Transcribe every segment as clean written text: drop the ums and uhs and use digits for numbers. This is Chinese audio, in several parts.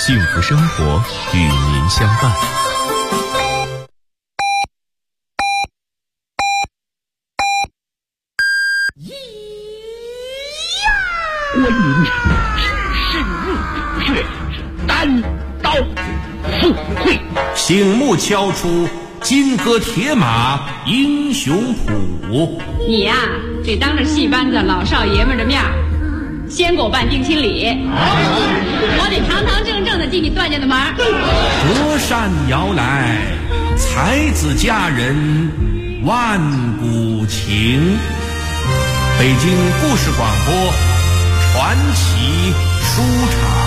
幸福生活与您相伴。 观音只身入穴，单刀赴会， 醒目敲出金戈铁马英雄谱。 你呀，得当着戏班子老少爷们的面先给我办定亲礼，我得堂堂正正的进你段家的门。 隔山遥来，才子佳人万古情。北京故事广播传奇书场。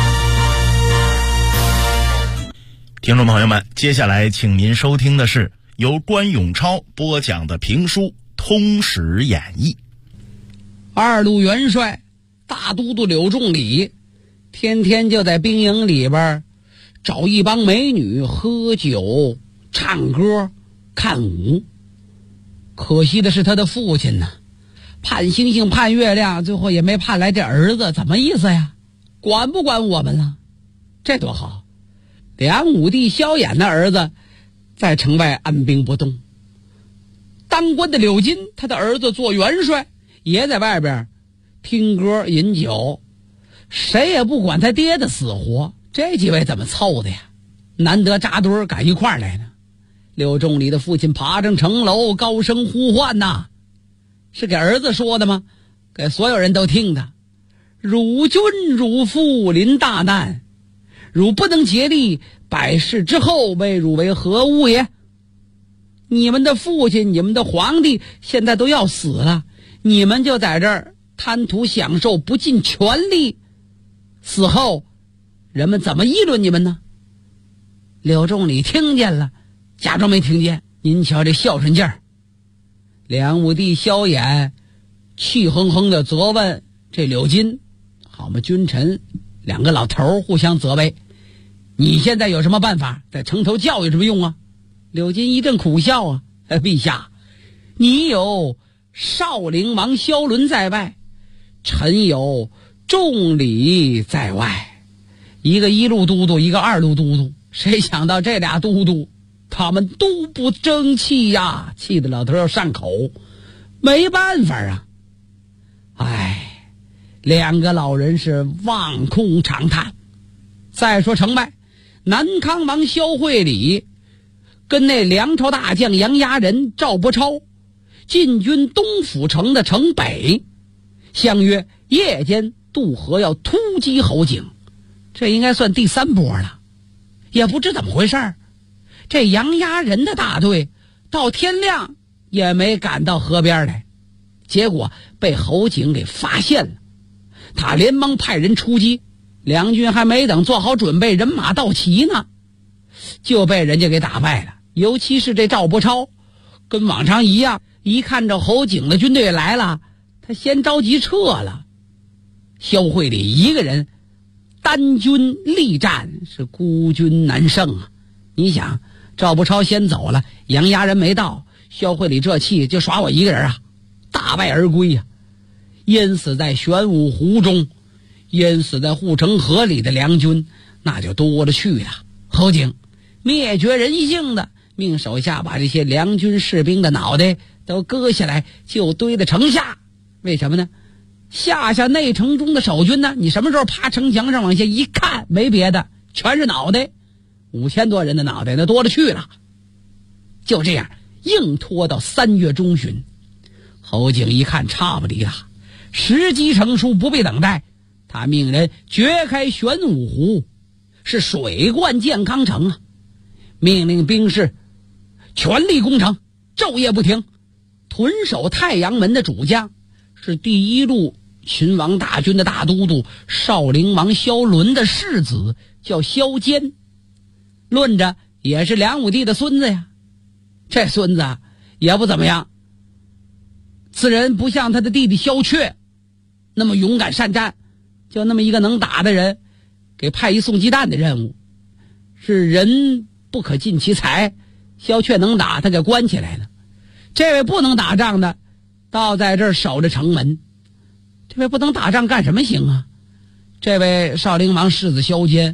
听众朋友们，接下来请您收听的是由关永超播讲的评书《通史演义》。 二路元帅大都督柳仲礼天天就在兵营里边找一帮美女喝酒唱歌看舞。可惜的是他的父亲呢，盼星星盼月亮，最后也没盼来这儿子，怎么意思呀？管不管我们了？这多好，梁武帝萧衍的儿子在城外安兵不动，当官的柳金他的儿子做元帅也在外边听歌饮酒，谁也不管他爹的死活。这几位怎么凑的呀？难得扎堆儿赶一块儿来呢。柳仲礼的父亲爬上城楼，高声呼唤呐，是给儿子说的吗？给所有人都听的。汝君汝父临大难，汝不能竭力，百世之后为汝为何物也？你们的父亲，你们的皇帝现在都要死了，你们就在这儿贪图享受，不尽全力，死后人们怎么议论你们呢？柳仲礼听见了，假装没听见。您瞧这孝顺劲儿。梁武帝萧衍气哼哼地责问这柳金，好嘛，君臣两个老头互相责备，你现在有什么办法？在城头教育什么用啊？柳金一阵苦笑啊，陛下，你有少陵王萧伦在外，臣有仲礼在外，一个一路都督，一个二路都督，谁想到这俩都督他们都不争气呀，气得老头要上口，没办法啊。哎，两个老人是望空长叹。再说城外，南康王萧惠礼跟那梁朝大将杨牙人赵伯超进军东府城的城北，相约夜间渡河要突击侯景。这应该算第三波了。也不知怎么回事，这杨牙人的大队到天亮也没赶到河边来，结果被侯景给发现了。他连忙派人出击，梁军还没等做好准备，人马到齐呢，就被人家给打败了。尤其是这赵伯超，跟往常一样，一看着侯景的军队来了，他先着急撤了。萧惠礼一个人单军力战，是孤军难胜啊。你想，赵伯超先走了，杨牙人没到，萧惠礼这气就耍我一个人啊，大败而归啊。淹死在玄武湖中，淹死在护城河里的梁军那就多了去了。侯景灭绝人性的命手下把这些梁军士兵的脑袋都割下来，就堆在城下。为什么呢？下内城中的守军呢，你什么时候爬城墙上往下一看，没别的，全是脑袋，5000多人的脑袋，那多了去了。就这样硬拖到3月中旬，侯景一看差不离了，时机成熟，不必等待，他命人掘开玄武湖，是水灌健康城啊，命令兵士全力攻城，昼夜不停。屯守太阳门的主将是第一路秦王大军的大都督少陵王萧伦的世子，叫萧坚，论着也是梁武帝的孙子呀。这孙子也不怎么样，此人不像他的弟弟萧阙那么勇敢善战，就那么一个能打的人，给派一送鸡蛋的任务，是人不可尽其才。萧阙能打，他给关起来了。这位不能打仗的，倒在这儿守着城门。这位不能打仗干什么行啊？这位少陵王世子萧坚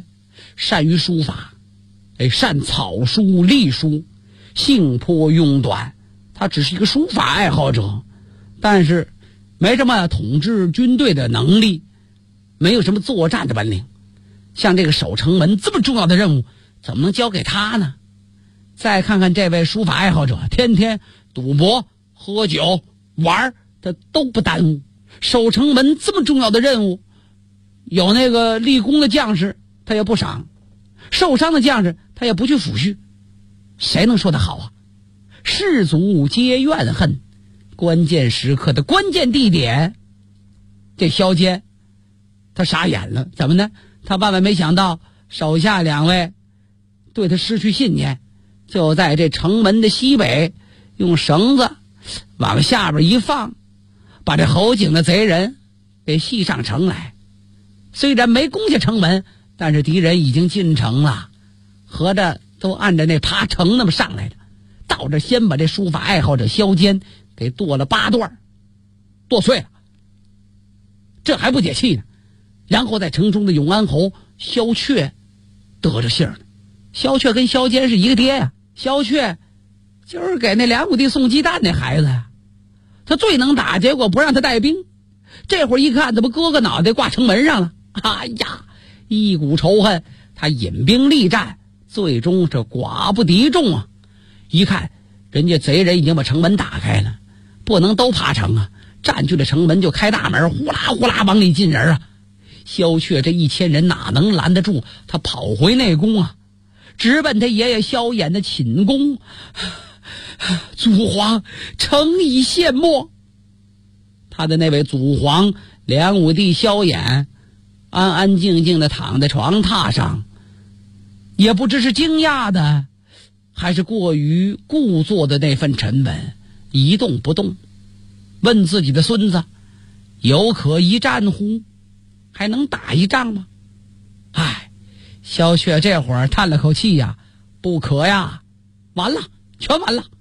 善于书法，善草书隶书，性颇庸短。他只是一个书法爱好者，但是没什么统治军队的能力，没有什么作战的本领。像这个守城门这么重要的任务，怎么能交给他呢？再看看这位书法爱好者，天天赌博、喝酒、玩，他都不耽误。守城门这么重要的任务，有那个立功的将士他也不赏，受伤的将士他也不去抚恤。谁能说得好啊？士卒皆怨恨，关键时刻的关键地点，这萧坚他傻眼了。怎么呢？他万万没想到手下两位对他失去信念，就在这城门的西北用绳子往下边一放，把这侯景的贼人给系上城来。虽然没攻下城门，但是敌人已经进城了，合着都按着那爬城那么上来的。到这先把这书法爱好者萧坚给剁了8段，剁碎了，这还不解气呢。然后在城中的永安侯萧阙得着信儿了。萧阙跟萧坚是一个爹呀，萧阙就是给那梁武帝送鸡蛋那孩子呀，他最能打，结果不让他带兵。这会儿一看，怎么哥哥脑袋挂城门上了？哎呀，一股仇恨，他引兵力战，最终是寡不敌众啊。一看人家贼人已经把城门打开了，不能都爬城啊，占据了城门就开大门，呼啦呼啦往里进人啊。萧阙这1000人哪能拦得住？他跑回内宫啊，直奔他爷爷萧衍的寝宫。祖皇，诚已献没。他的那位祖皇梁武帝萧衍安安静静的躺在床榻上，也不知是惊讶的还是过于故作的那份沉稳，一动不动，问自己的孙子：有可一战乎？还能打一仗吗？哎，萧阙这会儿叹了口气呀，不可呀，完了，全完了。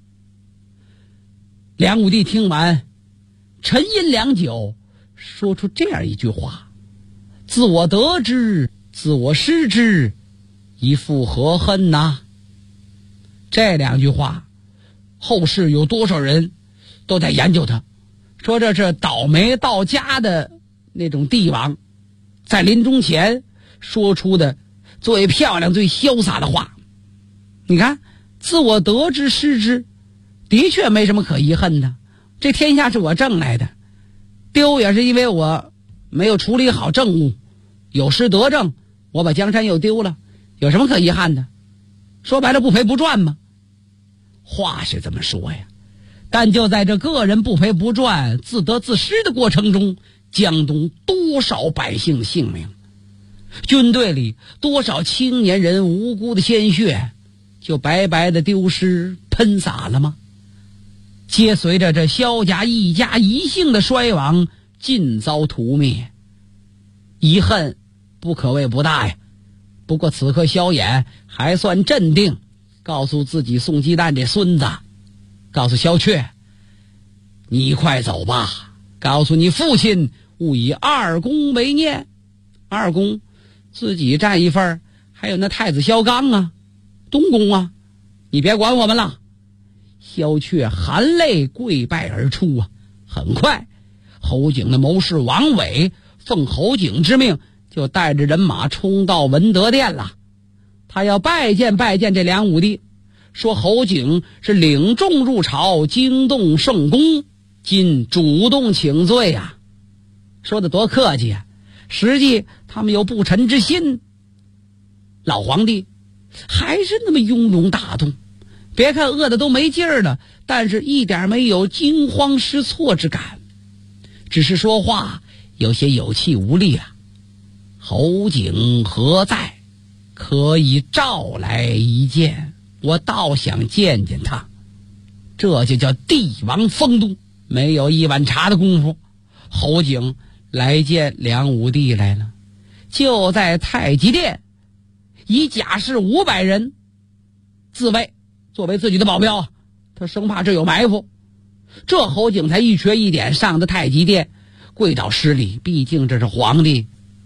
梁武帝听完，沉吟良久，说出这样一句话：自我得之，自我失之，一复何恨呐？这2句话，后世有多少人都在研究它，说这是倒霉到家的那种帝王在临终前说出的最漂亮最潇洒的话。你看，自我得之失之，的确没什么可遗恨的。这天下是我挣来的，丢也是因为我没有处理好政务，有失得政，我把江山又丢了，有什么可遗憾的？说白了，不赔不赚嘛。话是这么说呀，但就在这个人不赔不赚、自得自失的过程中，江东多少百姓的性命，军队里多少青年人无辜的鲜血，就白白的丢失喷洒了吗？接随着这萧家一家一姓的衰亡，尽遭屠灭，遗恨不可谓不大呀。不过此刻萧衍还算镇定，告诉自己送鸡蛋这孙子，告诉萧阙：你快走吧，告诉你父亲勿以2公为念。2公自己占一份，还有那太子萧纲啊，东宫啊，你别管我们了。萧阙含泪跪拜而出啊。很快侯景的谋士王伟奉侯景之命，就带着人马冲到文德殿了。他要拜见这梁武帝，说侯景是领众入朝，惊动圣公，今主动请罪啊。说的多客气啊，实际他们有不臣之心。老皇帝还是那么雍容大度，别看饿得都没劲儿了，但是一点没有惊慌失措之感，只是说话有些有气无力啊。侯景何在？可以召来一见，我倒想见见他。这就叫帝王风度。没有一碗茶的功夫，侯景来见梁武帝来了。就在太极殿，以甲士500人自卫，作为自己的保镖，他生怕这有埋伏。这侯景才一瘸一点上的太极殿，跪倒施礼，毕竟这是皇帝，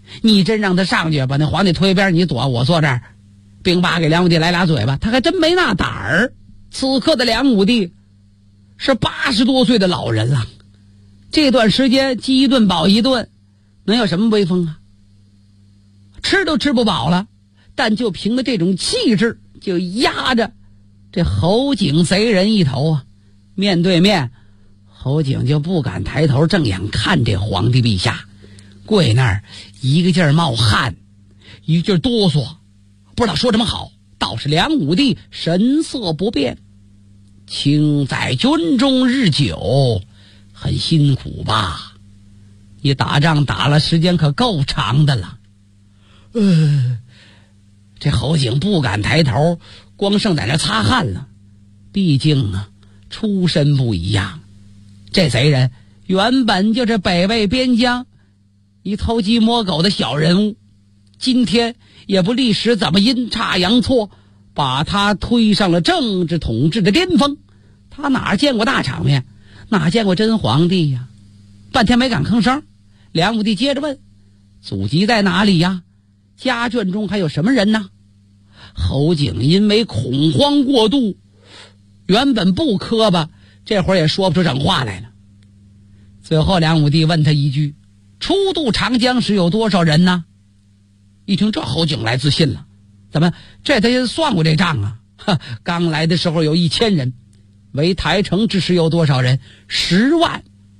你真让他上去把那皇帝推边，你躲我坐这儿，兵八给梁武帝来俩嘴巴，他还真没那胆儿。此刻的梁武帝是80多岁的老人了，这段时间饥一顿饱一顿，能有什么威风啊？吃都吃不饱了，但就凭着这种气质，就压着这侯景贼人一头啊！面对面，侯景就不敢抬头正眼看这皇帝陛下，跪那儿一个劲儿冒汗，一个劲儿哆嗦，不知道说什么好。倒是梁武帝神色不变，卿在军中日久，很辛苦吧？你打仗打了时间可够长的了。这侯景不敢抬头，光剩在那擦汗了。毕竟啊，出身不一样。这贼人原本就是北魏边疆一偷鸡摸狗的小人物，今天也不历史怎么阴差阳错把他推上了政治统治的巅峰。他哪见过大场面，哪见过真皇帝呀？半天没敢吭声。梁武帝接着问：祖籍在哪里呀？家眷中还有什么人呢？侯景因为恐慌过度，原本不磕巴，这会儿也说不出整话来了。最后梁武帝问他一句：初渡长江时有多少人呢？一听这，侯景来自信了。怎么这他也算过这账啊？刚来的时候有1000人，围台城之时有多少人？10万。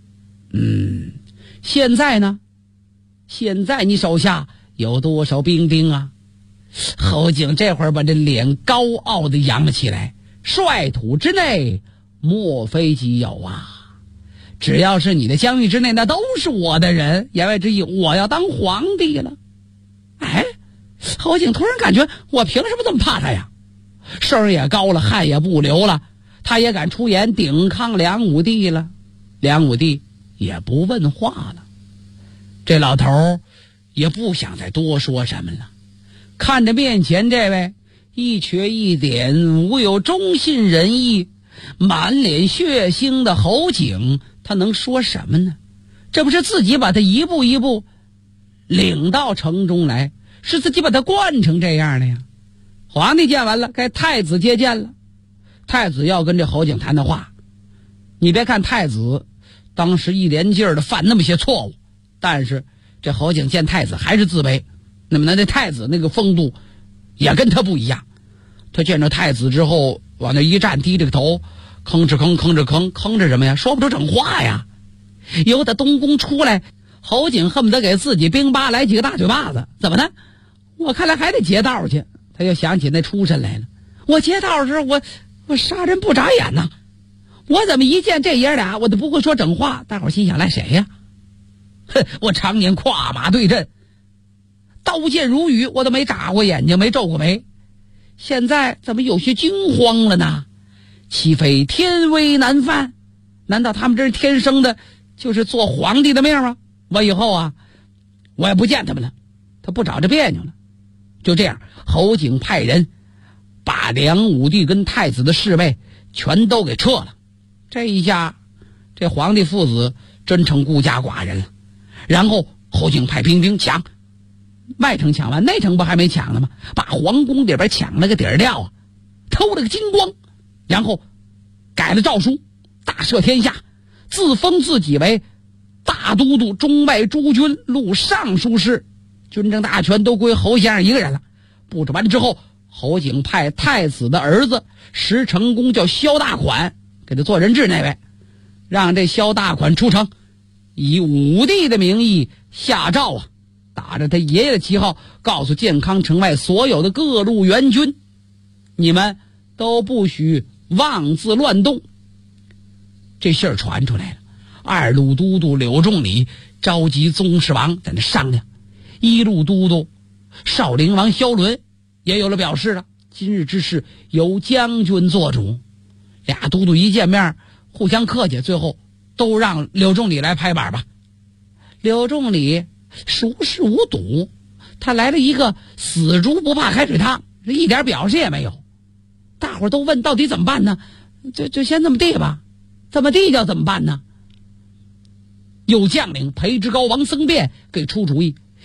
现在呢？现在你手下有多少兵丁啊？侯景这会儿把这脸高傲的扬了起来，率土之内莫非己有啊！只要是你的疆域之内，那都是我的人。言外之意，我要当皇帝了。侯景突然感觉，我凭什么这么怕他呀？声也高了，汗也不流了，他也敢出言顶抗梁武帝了。梁武帝也不问话了。这老头也不想再多说什么了，看着面前这位一瘸一点、无有忠信仁义、满脸血腥的侯景，他能说什么呢？这不是自己把他一步一步领到城中来，是自己把他惯成这样的呀。皇帝见完了，该太子接见了。太子要跟这侯景谈的话，你别看太子当时一连劲儿的犯那么些错误，但是这侯景见太子还是自卑。那么那太子那个风度也跟他不一样。他见着太子之后往那一站，低着个头，吭哧什么呀？说不出整话呀。由他东宫出来，侯景恨不得给自己兵八来几个大嘴巴子。怎么呢？我看来还得劫道去。他又想起那出身来了。我劫道时我杀人不眨眼呐，我怎么一见这爷俩我都不会说整话？大伙心想，赖谁呀？我常年跨马对阵，刀剑如雨，我都没眨过眼睛，没皱过眉，现在怎么有些惊慌了呢？岂非天威难犯？难道他们这是天生的就是做皇帝的命吗？我以后啊，我也不见他们了，他不找这别扭了。就这样，侯景派人把梁武帝跟太子的侍卫全都给撤了。这一下，这皇帝父子真成孤家寡人了。然后侯景派兵丁抢，外城抢完，内城不还没抢呢吗？把皇宫里边抢了个底儿掉啊，偷了个精光，然后改了诏书，大赦天下，自封自己为大都督、中外诸军录尚书事，军政大权都归侯先生一个人了。布置完之后，侯景派太子的儿子石成公叫萧大款，给他做人质那位，让这萧大款出城，以武帝的名义下诏啊，打着他爷爷的旗号，告诉健康城外所有的各路援军，你们都不许妄自乱动。这信儿传出来了，二路都督柳仲礼召集宗室王在那商量，一路都督少陵王萧伦也有了表示了，今日之事由将军做主。俩都督一见面互相客气，最后都让柳仲礼来拍板吧。柳仲礼熟视无睹，他来了一个死猪不怕开水烫，一点表示也没有。大伙都问到底怎么办呢？就先这么地吧。这么地叫怎么办呢？有将领裴之高、王僧辩给出主意，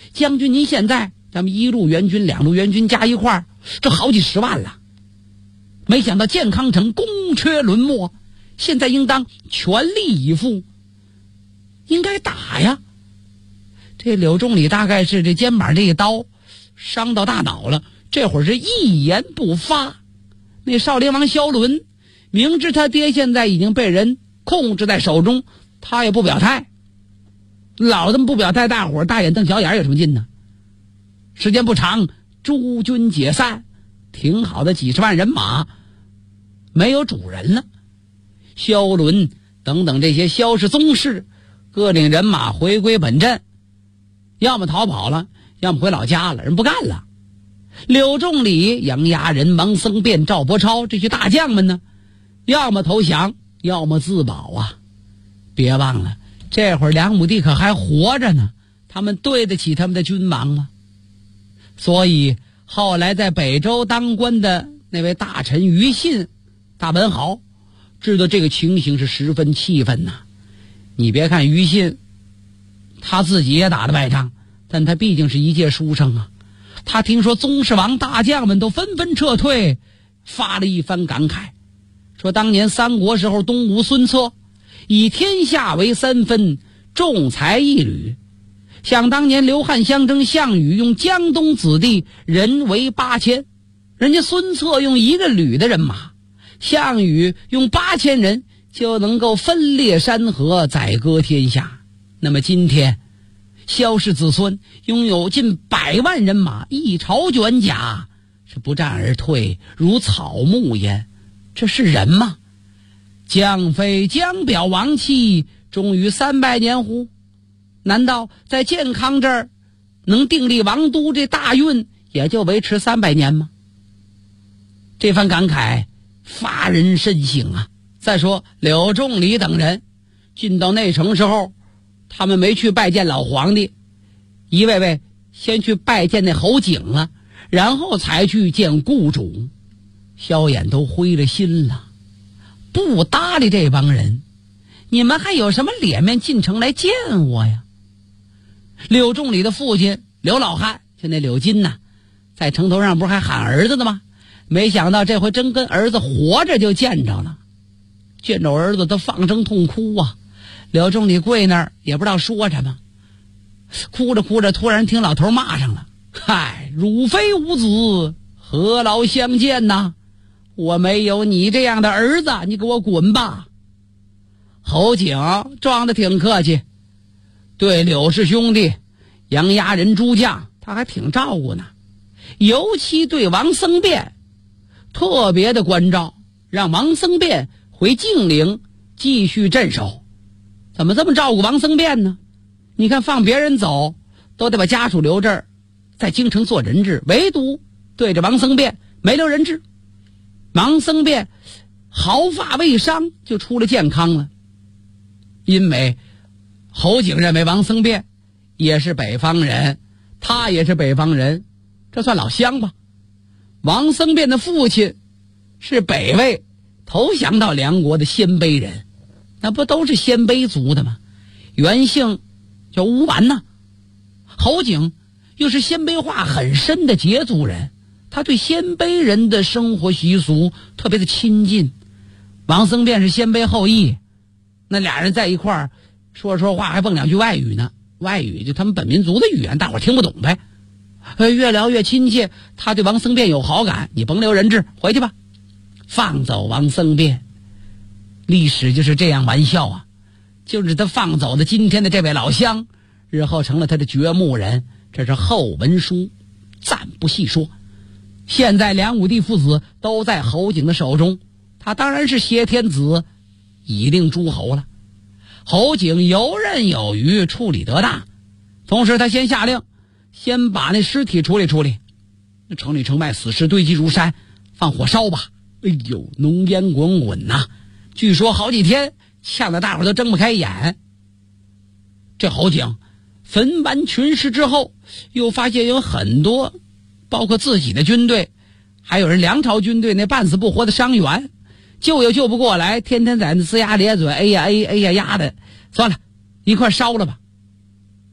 将军您现在咱们1路援军2路援军加一块儿，这好几10万了。没想到健康城攻缺沦没，现在应当全力以赴，应该打呀。这柳仲礼大概是这肩膀这一刀伤到大脑了，这会儿是一言不发。那少陵王萧伦明知他爹现在已经被人控制在手中，他也不表态。老这么不表态，大伙儿大眼瞪小眼有什么劲呢？时间不长，诸军解散，挺好的几10万人马没有主人了。萧伦等等这些萧氏宗室各领人马回归本镇，要么逃跑了，要么回老家了，人不干了。柳仲礼、杨牙仁、王僧辩、赵伯超这些大将们呢，要么投降，要么自保啊。别忘了，这会儿梁武帝可还活着呢，他们对得起他们的君王吗？所以后来在北周当官的那位大臣于信大文豪知道这个情形是十分气愤呐。你别看于信他自己也打了败仗，但他毕竟是一介书生啊。他听说宗室王大将们都纷纷撤退，发了一番感慨，说当年三国时候东吴孙策以天下为3分，重财一旅。想当年刘汉相争，项羽用江东子弟人为8000，人家孙策用1个旅的人马，项羽用8000人就能够分裂山河，宰割天下。那么今天萧氏子孙拥有近100万人马，一朝卷甲，是不战而退，如草木焉。这是人吗？将非江表王气，终于300年乎？难道在健康这儿能订立王都这大运也就维持300年吗？这番感慨发人深省啊。再说柳仲礼等人进到内城时候，他们没去拜见老皇帝，一位位先去拜见那侯景了，然后才去见雇主。萧衍都灰了心了，不搭理这帮人，你们还有什么脸面进城来见我呀？柳仲礼的父亲刘老汉，就那柳金呐，在城头上不是还喊儿子的吗？没想到这回真跟儿子活着就见着了。见着儿子他放声痛哭啊。柳仲礼跪那儿也不知道说什么，哭着哭着突然听老头骂上了：嗨，汝非无子，何劳相见呐？我没有你这样的儿子，你给我滚吧。侯景装得挺客气，对柳氏兄弟杨牙仁诸将他还挺照顾呢，尤其对王僧辩特别的关照，让王僧辩回晋陵继续镇守。怎么这么照顾王僧辩呢？你看放别人走都得把家属留这儿，在京城做人质，唯独对着王僧辩没留人质。王僧辩毫发未伤就出了健康了，因为侯景认为王僧辩也是北方人，他也是北方人，这算老乡吧。王僧辩的父亲是北魏投降到梁国的鲜卑人，那不都是鲜卑族的吗？原姓叫乌丸呐。侯景又是鲜卑化很深的羯族人，他对鲜卑人的生活习俗特别的亲近。王僧辩是鲜卑后裔，那俩人在一块儿说话还蹦2句外语呢，外语就他们本民族的语言，大伙听不懂呗。越聊越亲切，他对王僧辩有好感，你甭留人质，回去吧。放走王僧辩，历史就是这样玩笑啊。就是他放走的今天的这位老乡，日后成了他的掘墓人，这是后文书，暂不细说。现在梁武帝父子都在侯景的手中，他当然是挟天子以令诸侯了。侯景游刃有余，处理得当，同时他先下令，先把那尸体处理处理，那城里城外死尸堆积如山，放火烧吧。哎呦，浓烟滚滚呐，据说好几天呛得大伙都睁不开眼。这侯景焚完群尸之后，又发现有很多包括自己的军队，还有人梁朝军队那半死不活的伤员，救又救不过来，天天在那龇牙咧嘴，哎呀呀呀的，算了，一块烧了吧。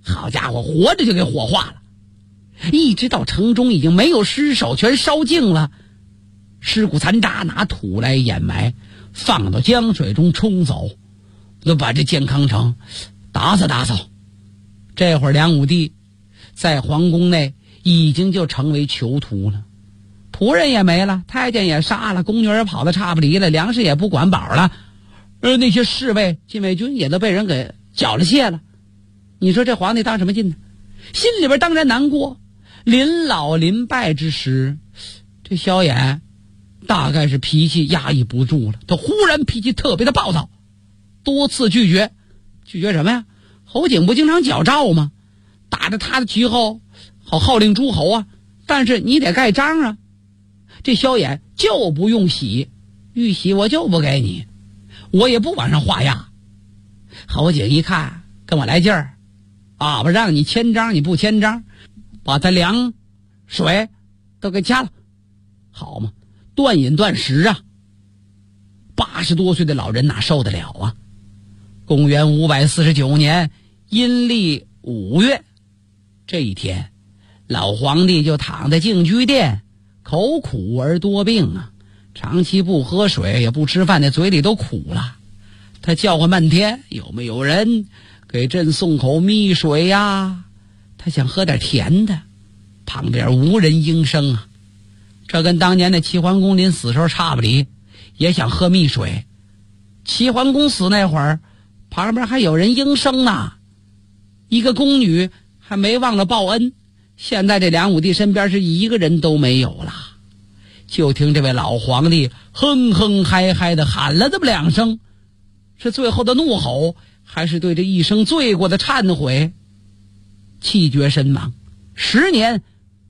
好家伙，活着就给火化了。一直到城中已经没有尸首，全烧净了，尸骨残渣拿土来掩埋，放到江水中冲走，就把这健康城打扫。这会儿梁武帝在皇宫内已经就成为囚徒了，仆人也没了，太监也杀了，宫女也跑得差不离了，粮食也不管饱了，那些侍卫禁卫军也都被人给缴了械了。你说这皇帝当什么劲呢？心里边当然难过。临老临败之时，这萧衍大概是脾气压抑不住了，他忽然脾气特别的暴躁，多次拒绝什么呀？侯景不经常矫诏吗？打着他的旗后好号令诸侯啊，但是你得盖章啊。这萧衍就不用玺，玉玺我就不给你，我也不往上画押。侯景一看跟我来劲儿啊，不让你签章你不签章，把他粮水都给掐了，好嘛，断饮断食啊，80多岁的老人哪受得了啊。公元549年阴历5月这一天，老皇帝就躺在净居殿，口苦而多病啊，长期不喝水也不吃饭，那嘴里都苦了。他叫唤半天，有没有人给朕送口蜜水呀？他想喝点甜的，旁边无人应声啊。这跟当年的齐桓公临死时候差不离，也想喝蜜水。齐桓公死那会儿，旁边还有人应声呢，一个宫女还没忘了报恩。现在这梁武帝身边是一个人都没有了，就听这位老皇帝哼哼嗨嗨的喊了这么2声，是最后的怒吼，还是对这一生罪过的忏悔？气绝身亡，时年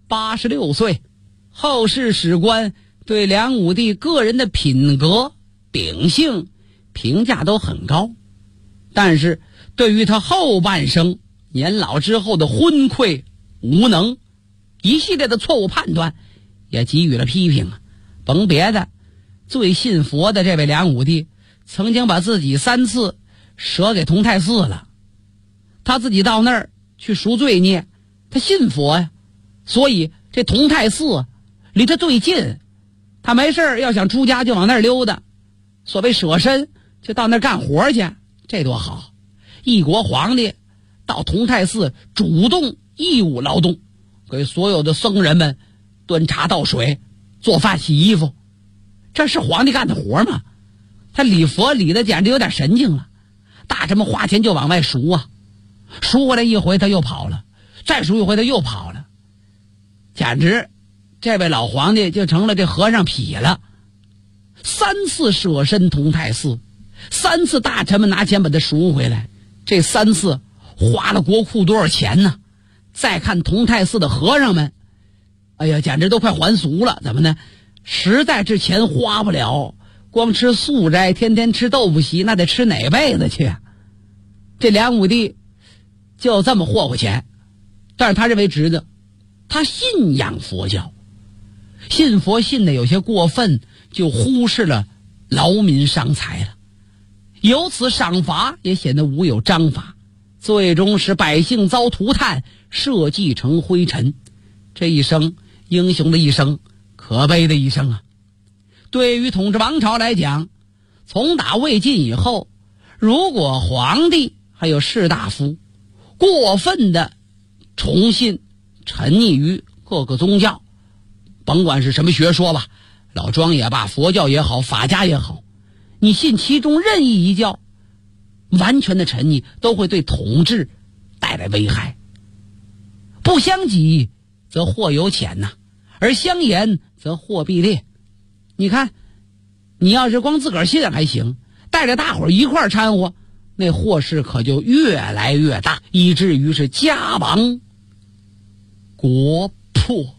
86岁。后世史官对梁武帝个人的品格秉性评价都很高，但是对于他后半生年老之后的昏聩无能一系列的错误判断也给予了批评啊。甭别的，最信佛的这位梁武帝曾经把自己3次舍给同泰寺了，他自己到那儿去赎罪孽，他信佛呀，所以这同泰寺离他最近，他没事要想出家就往那儿溜达，所谓舍身就到那儿干活去，这多好。一国皇帝到同泰寺主动义务劳动，给所有的僧人们端茶倒水做饭洗衣服，这是皇帝干的活吗？他礼佛礼的简直有点神经了，大臣们花钱就往外赎啊，赎回来一回他又跑了，再赎一回他又跑了，简直这位老皇帝就成了这和尚痞了。3次舍身同泰寺，3次大臣们拿钱把他赎回来，这3次花了国库多少钱呢？再看同泰寺的和尚们，哎呀，简直都快还俗了。怎么呢？实在这钱花不了，光吃素斋，天天吃豆腐席，那得吃哪辈子去啊？这梁武帝就这么霍霍钱，但是他认为值得，他信仰佛教，信佛信的有些过分，就忽视了劳民伤财了，由此赏罚也显得无有章法，最终使百姓遭涂炭，社稷成灰尘。这一生英雄的一生，可悲的一生啊！对于统治王朝来讲，从打魏晋以后，如果皇帝还有士大夫过分的崇信沉溺于各个宗教，甭管是什么学说吧，老庄也罢，佛教也好，法家也好，你信其中任意一教，完全的沉溺都会对统治带来危害。不相及则祸有浅呐，而相沿则祸必裂。你看，你要是光自个儿信还行，带着大伙儿一块儿掺和，那祸事可就越来越大，以至于是家亡国破。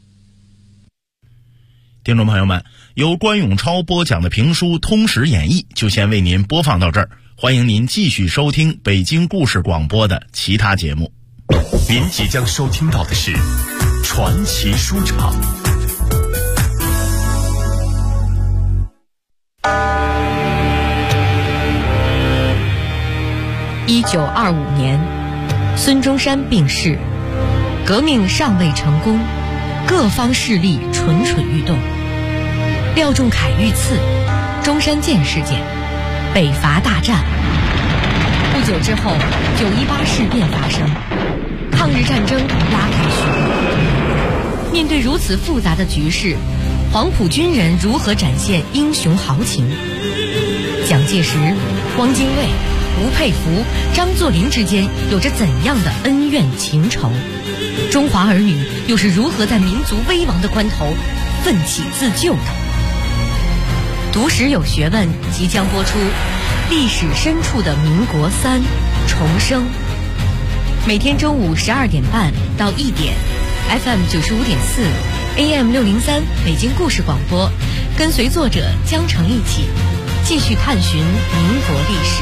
听众朋友们，由关永超播讲的评书《通史演义》就先为您播放到这儿，欢迎您继续收听北京故事广播的其他节目。 您即将收听到的是传奇书场。 1925年孙中山病逝，革命尚未成功，各方势力蠢蠢欲动。廖仲恺遇刺，中山舰事件，北伐大战。不久之后，918事变发生，抗日战争拉开序幕。面对如此复杂的局势，黄埔军人如何展现英雄豪情？蒋介石、汪精卫、吴佩孚、张作霖之间有着怎样的恩怨情仇？中华儿女又是如何在民族危亡的关头奋起自救的？读史有学问即将播出，历史深处的民国3重生。每天中午12点半到1点 ，FM 95.4 AM 603北京故事广播，跟随作者江澄一起继续探寻民国历史。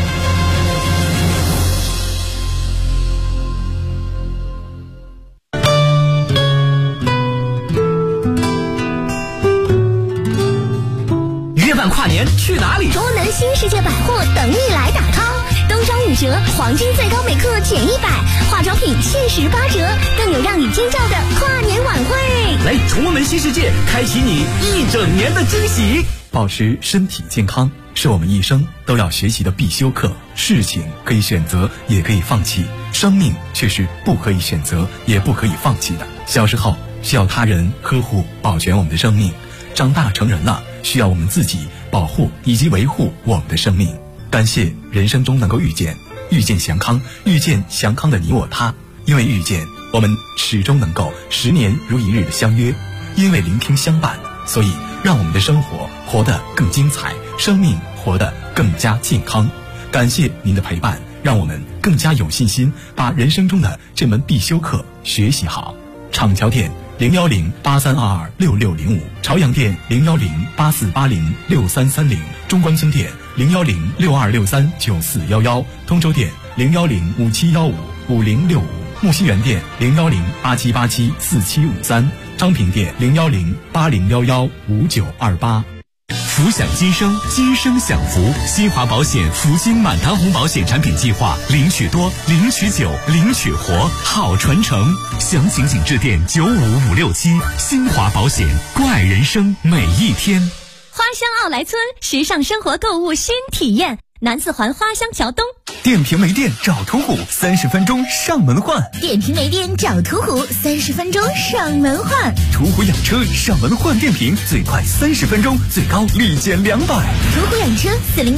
约伴跨年去哪里？ 中南新世界百货等你来打 call， 冬装5折，黄金最高每克减100，化妆品限时8折，更有让你尖叫的跨年晚会。 来崇文新世界，开启你一整年的惊喜。 保持身体健康是我们一生都要学习的必修课。事情可以选择，也可以放弃，生命却是不可以选择，也不可以放弃的。小时候需要他人呵护保全我们的生命，长大成人了需要我们自己保护以及维护我们的生命。感谢人生中能够遇见祥康，遇见祥康的你我他。因为遇见，我们始终能够10年如一日的相约；因为聆听相伴，所以让我们的生活活得更精彩，生命活得更加健康。感谢您的陪伴，让我们更加有信心把人生中的这门必修课学习好。厂桥店01083226605，朝阳店01084806330，中关村店01062639411，通州店01057155065，木樨园店01087874753，昌平店01080115928。 福享今生，今生享福。新华保险福金满堂红保险产品计划，领取多，领取久，领取活，好传承。详情请致电95567。新华保险，关爱人生每一天。 花乡奥莱村，时尚生活购物新体验，南四环花乡桥东。 电瓶没电找途虎，30分钟上门换。 电瓶没电找途虎，30分钟上门换。 途虎养车上门换电瓶，最快30分钟，最高立减200。 途虎养车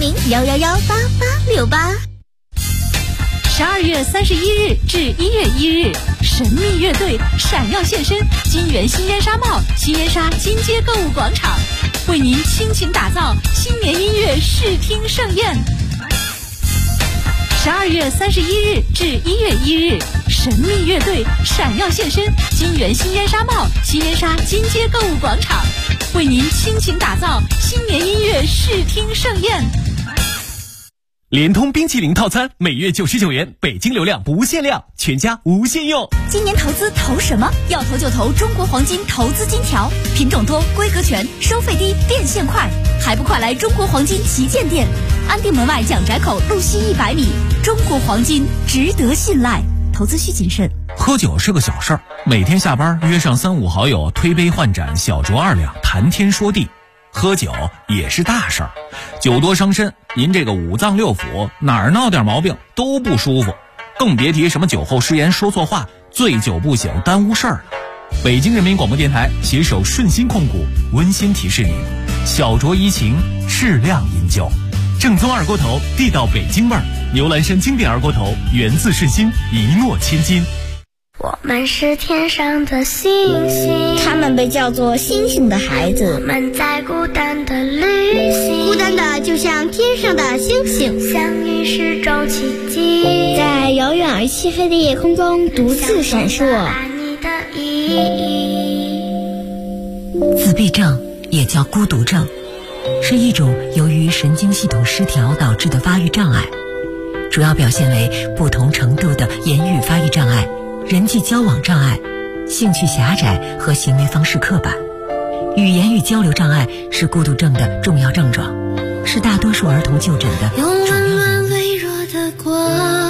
400-111-8868。12月31日至1月1日，神秘乐队闪耀现身金源新烟纱帽新烟纱金街购物广场，为您倾情打造新年音乐视听盛宴。12月31日至1月1日，神秘乐队闪耀现身金源新烟纱帽新烟纱金街购物广场，为您倾情打造新年音乐视听盛宴。 联通冰淇淋套餐每月99元，北京流量不限量，全家无限用。 今年投资投什么？要投就投中国黄金投资金条，品种多，规格全，收费低，变现快，还不快来中国黄金旗舰店，安定门外蒋宅口路西100米。中国黄金值得信赖，投资需谨慎。 喝酒是个小事儿，每天下班约上3、5好友，推杯换盏，小酌2两，谈天说地。喝酒也是大事儿，酒多伤身，您这个5脏6腑哪儿闹点毛病都不舒服，更别提什么酒后失言说错话，醉酒不醒耽误事儿了。北京人民广播电台携手顺鑫控股温馨提示您：小酌怡情，适量饮酒。正宗二锅头，地道北京味儿，牛栏山经典二锅头，源自顺鑫，一诺千金。 我们是天上的星星， 他们被叫做星星的孩子。 我们在孤单的旅行， 孤单的就像天上的星星， 相遇是种奇迹， 在遥远而漆黑的夜空中独自闪烁。 你的意义。 自闭症也叫孤独症，是一种由于神经系统失调导致的发育障碍，主要表现为不同程度的言语发育障碍、人际交往障碍、兴趣狭窄和行为方式刻板。语言与交流障碍是孤独症的重要症状，是大多数儿童就诊的主要原因。 关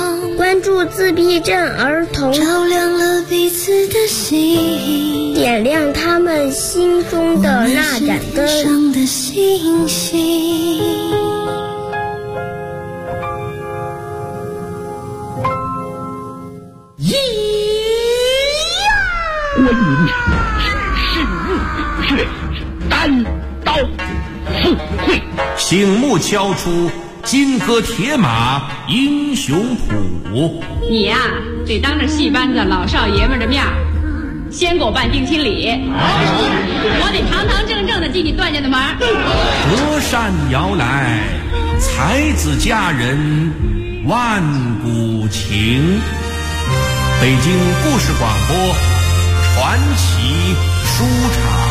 关注自闭症儿童， 照亮了彼此的心， 点亮他们心中的那盏灯。 天上的星星。 关云深入虎穴，单刀赴会， 醒目敲出金戈铁马英雄谱。 你呀，得当着戏班子老少爷们的面先给我办定亲礼，我得堂堂正正的进你段家的门。 隔山遥来，才子佳人万古情。北京故事广播传奇书场。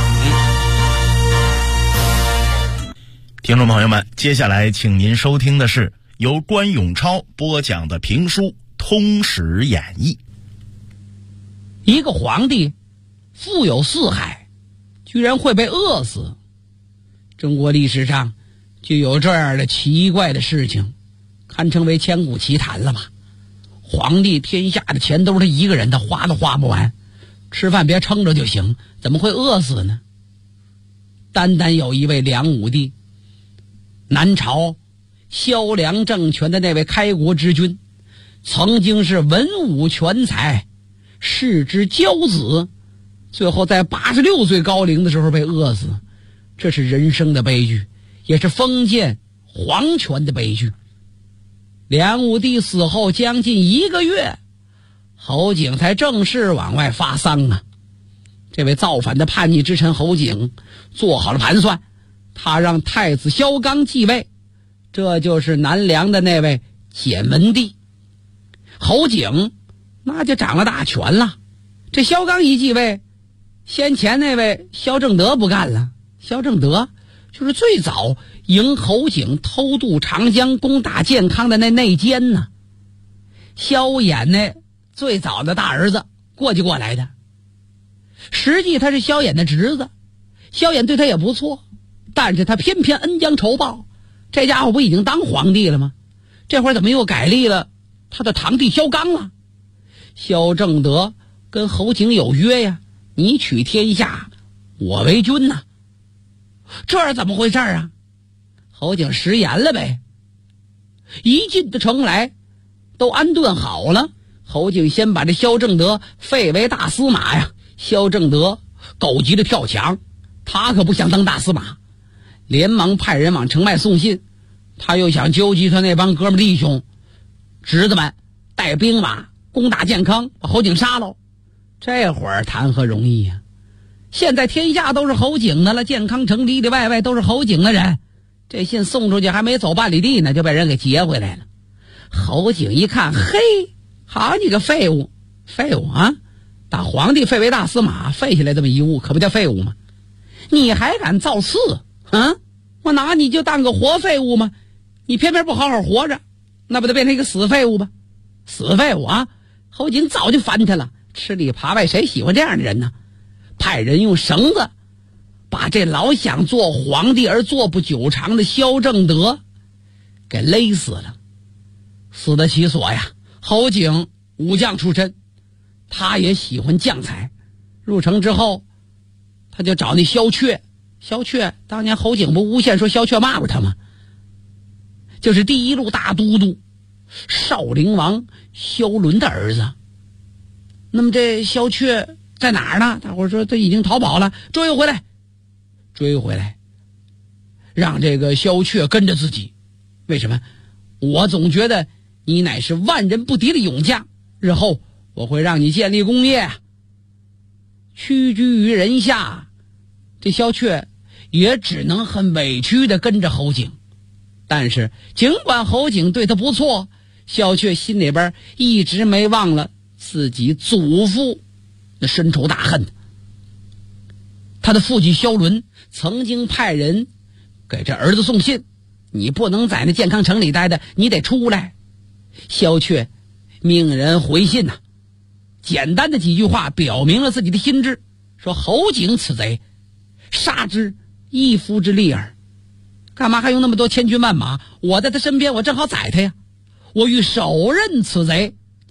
听众朋友们，接下来请您收听的是由关永超播讲的评书《通史演义》。 一个皇帝富有四海，居然会被饿死。中国历史上就有这样的奇怪的事情，堪称为千古奇谈了吧。皇帝天下的钱都是他一个人的，花都花不完，吃饭别撑着就行，怎么会饿死呢？单单有一位梁武帝，南朝萧梁政权的那位开国之君，曾经是文武全才，世之骄子，最后在86岁高龄的时候被饿死，这是人生的悲剧，也是封建皇权的悲剧。梁武帝死后将近1个月，侯景才正式往外发丧啊。这位造反的叛逆之臣侯景做好了盘算，他让太子萧纲继位，这就是南梁的那位简文帝。侯景那就掌了大权了。这萧纲一继位，先前那位萧正德不干了。萧正德就是最早迎侯景偷渡长江攻打建康的那内奸呢。萧衍那最早的大儿子过继过来的，实际他是萧衍的侄子，萧衍对他也不错，但是他偏偏恩将仇报，这家伙不已经当皇帝了吗？这会儿怎么又改立了他的堂弟萧纲了？萧正德跟侯景有约呀，你取天下，我为君呐。这是怎么回事啊？侯景食言了呗。一进的城来，都安顿好了，侯景先把这萧正德废为大司马呀。萧正德狗急了跳墙，他可不想当大司马，连忙派人往城外送信，他又想纠集他那帮哥们弟兄侄子们带兵马攻打建康，把侯景杀了。这会儿谈何容易呀！现在天下都是侯景的了，建康城里里外外都是侯景的人，这信送出去还没走半里地呢，就被人给劫回来了。侯景一看，嘿，好你个废物啊！把皇帝废为大司马，废下来这么一物，可不叫废物吗？你还敢造次啊？我拿你就当个活废物吗？你偏偏不好好活着，那不得变成一个死废物吗？死废物啊！侯景早就烦他了，吃里扒外，谁喜欢这样的人呢？派人用绳子把这老想做皇帝而做不久长的萧正德给勒死了。死得其所呀！侯景武将出身，他也喜欢将才，入城之后他就找那萧阙。萧阙当年侯景不诬陷说萧阙骂过他吗？就是第一路大都督少陵王萧伦的儿子。那么这萧阙在哪儿呢？大伙说他已经逃跑了，追回来，让这个萧阙跟着自己。为什么？我总觉得你乃是万人不敌的勇将，日后我会让你建立功业，屈居于人下。这萧阙也只能很委屈地跟着侯景，但是尽管侯景对他不错，萧阙心里边一直没忘了自己祖父那深仇大恨。他的父亲萧伦曾经派人给这儿子送信，你不能在那建康城里待的，你得出来。萧阙命人回信呐，简单的几句话表明了自己的心志，说侯景此贼，杀之一夫之利耳。干嘛还用那么多千军万马？我在他身边，我正好宰他呀。我欲手刃此贼，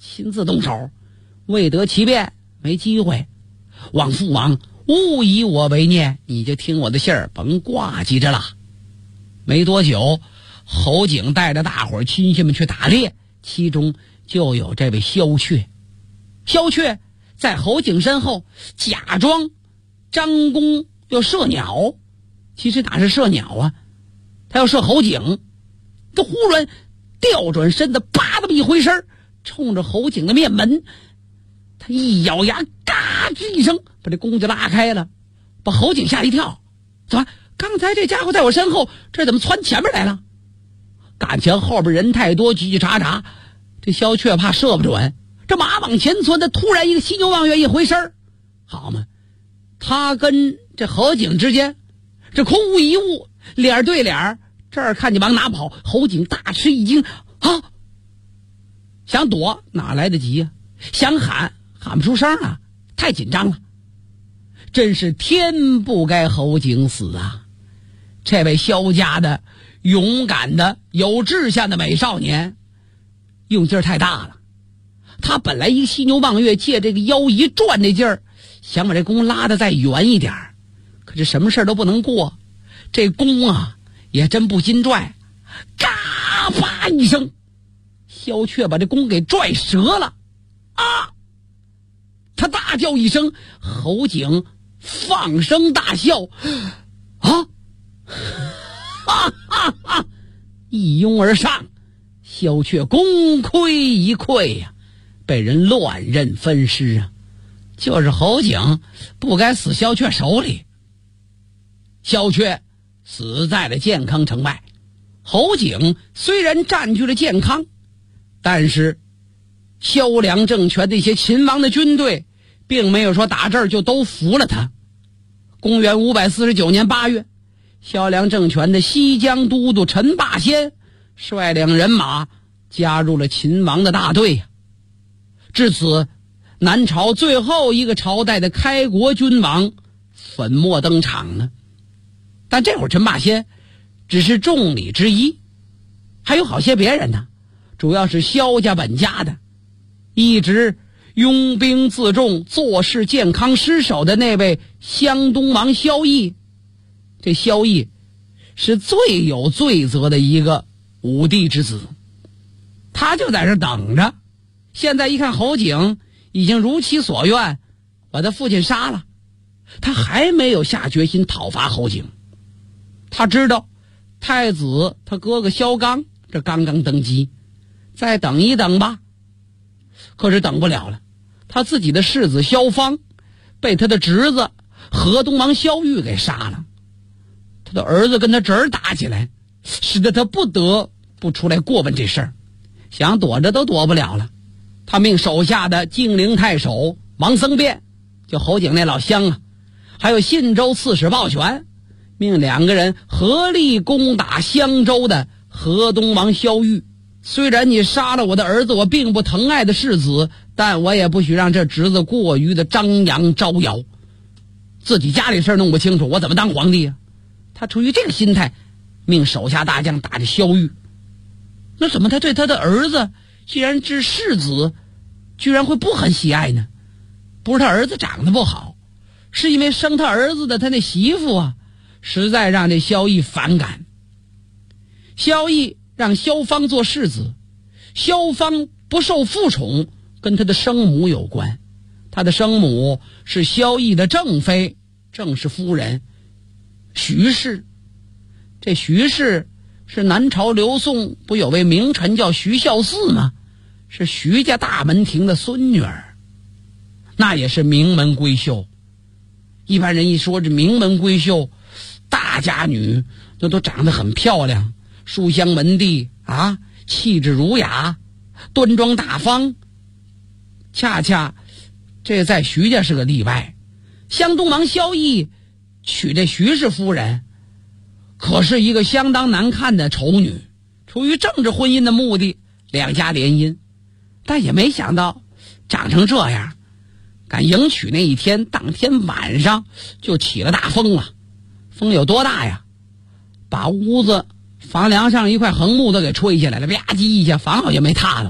亲自动手，未得其便，没机会。望父王勿以我为念，你就听我的信儿，甭挂记着了。没多久，侯景带着大伙亲戚们去打猎，其中就有这位萧阙。萧阙在侯景身后假装张弓要射鸟，其实哪是射鸟啊，他要射侯景。他忽然调转身子，啪的一回身，冲着侯景的面门，他一咬牙，嘎吱一声把这弓就拉开了，把侯景吓一跳。怎么刚才这家伙在我身后，这怎么窜前面来了？感情后边人太多，叽叽喳喳，这萧阙怕射不准，这马往前窜，他突然一个犀牛望月一回身，好嘛，他跟这侯景之间这空无一物，脸对脸，这儿看见往哪跑，侯景大吃一惊啊！想躲哪来得及呀？想喊不出声啊，太紧张了。真是天不该侯景死啊！这位萧家的勇敢的有志向的美少年用劲儿太大了。他本来一个犀牛望月，借这个腰一转这劲儿，想把这弓拉得再远一点，可是什么事都不能过，这弓啊也真不禁拽，嘎巴一声，萧阙把这弓给拽折了啊！他大叫一声，侯景放声大笑啊！哈哈哈！一拥而上，萧阙功亏一篑呀，被人乱刃分尸啊！就是侯景不该死萧阙手里。萧阙死在了建康城外。侯景虽然占据了建康，但是萧梁政权的一些秦王的军队并没有说打这儿就都服了他。公元549年8月，萧梁政权的西江都督陈霸先率领人马加入了秦王的大队呀。至此，南朝最后一个朝代的开国君王粉墨登场了。但这会儿陈霸先只是众里之一，还有好些别人呢，主要是萧家本家的，一直拥兵自重，坐视建康失守的那位湘东王萧绎。这萧绎是最有罪责的一个武帝之子，他就在这等着。现在一看侯景已经如其所愿，把他父亲杀了，他还没有下决心讨伐侯景。他知道太子他哥哥萧纲这刚刚登基，再等一等吧。可是等不了了，他自己的世子萧芳被他的侄子河东王萧玉给杀了，他的儿子跟他侄儿打起来，使得他不得不出来过问这事儿，想躲着都躲不了了。他命手下的晋陵太守王僧辩，就侯景那老乡啊，还有信州刺史鲍全，命2个人合力攻打襄州的河东王萧玉。虽然你杀了我的儿子，我并不疼爱的世子，但我也不许让这侄子过于的张扬招摇。自己家里事弄不清楚，我怎么当皇帝啊？他出于这个心态，命手下大将打着萧玉。那怎么他对他的儿子，既然是世子，居然会不很喜爱呢？不是他儿子长得不好，是因为生他儿子的他那媳妇啊，实在让这萧绎反感。萧绎让萧芳做世子，萧芳不受父宠，跟他的生母有关。他的生母是萧绎的正妃，正室夫人徐氏。这徐氏是南朝刘宋不有位名臣叫徐孝嗣吗？是徐家大门庭的孙女儿，那也是名门闺秀。一般人一说这名门闺秀，大家女那都长得很漂亮，书香门第啊，气质儒雅，端庄大方。恰恰这在徐家是个例外。湘东王萧绎娶这徐氏夫人，可是一个相当难看的丑女，出于政治婚姻的目的，2家联姻，但也没想到长成这样。赶迎娶那一天，当天晚上就起了大风了。风有多大呀？把屋子房梁上一块横木都给吹下来了，吧唧一下，房好像没塌了。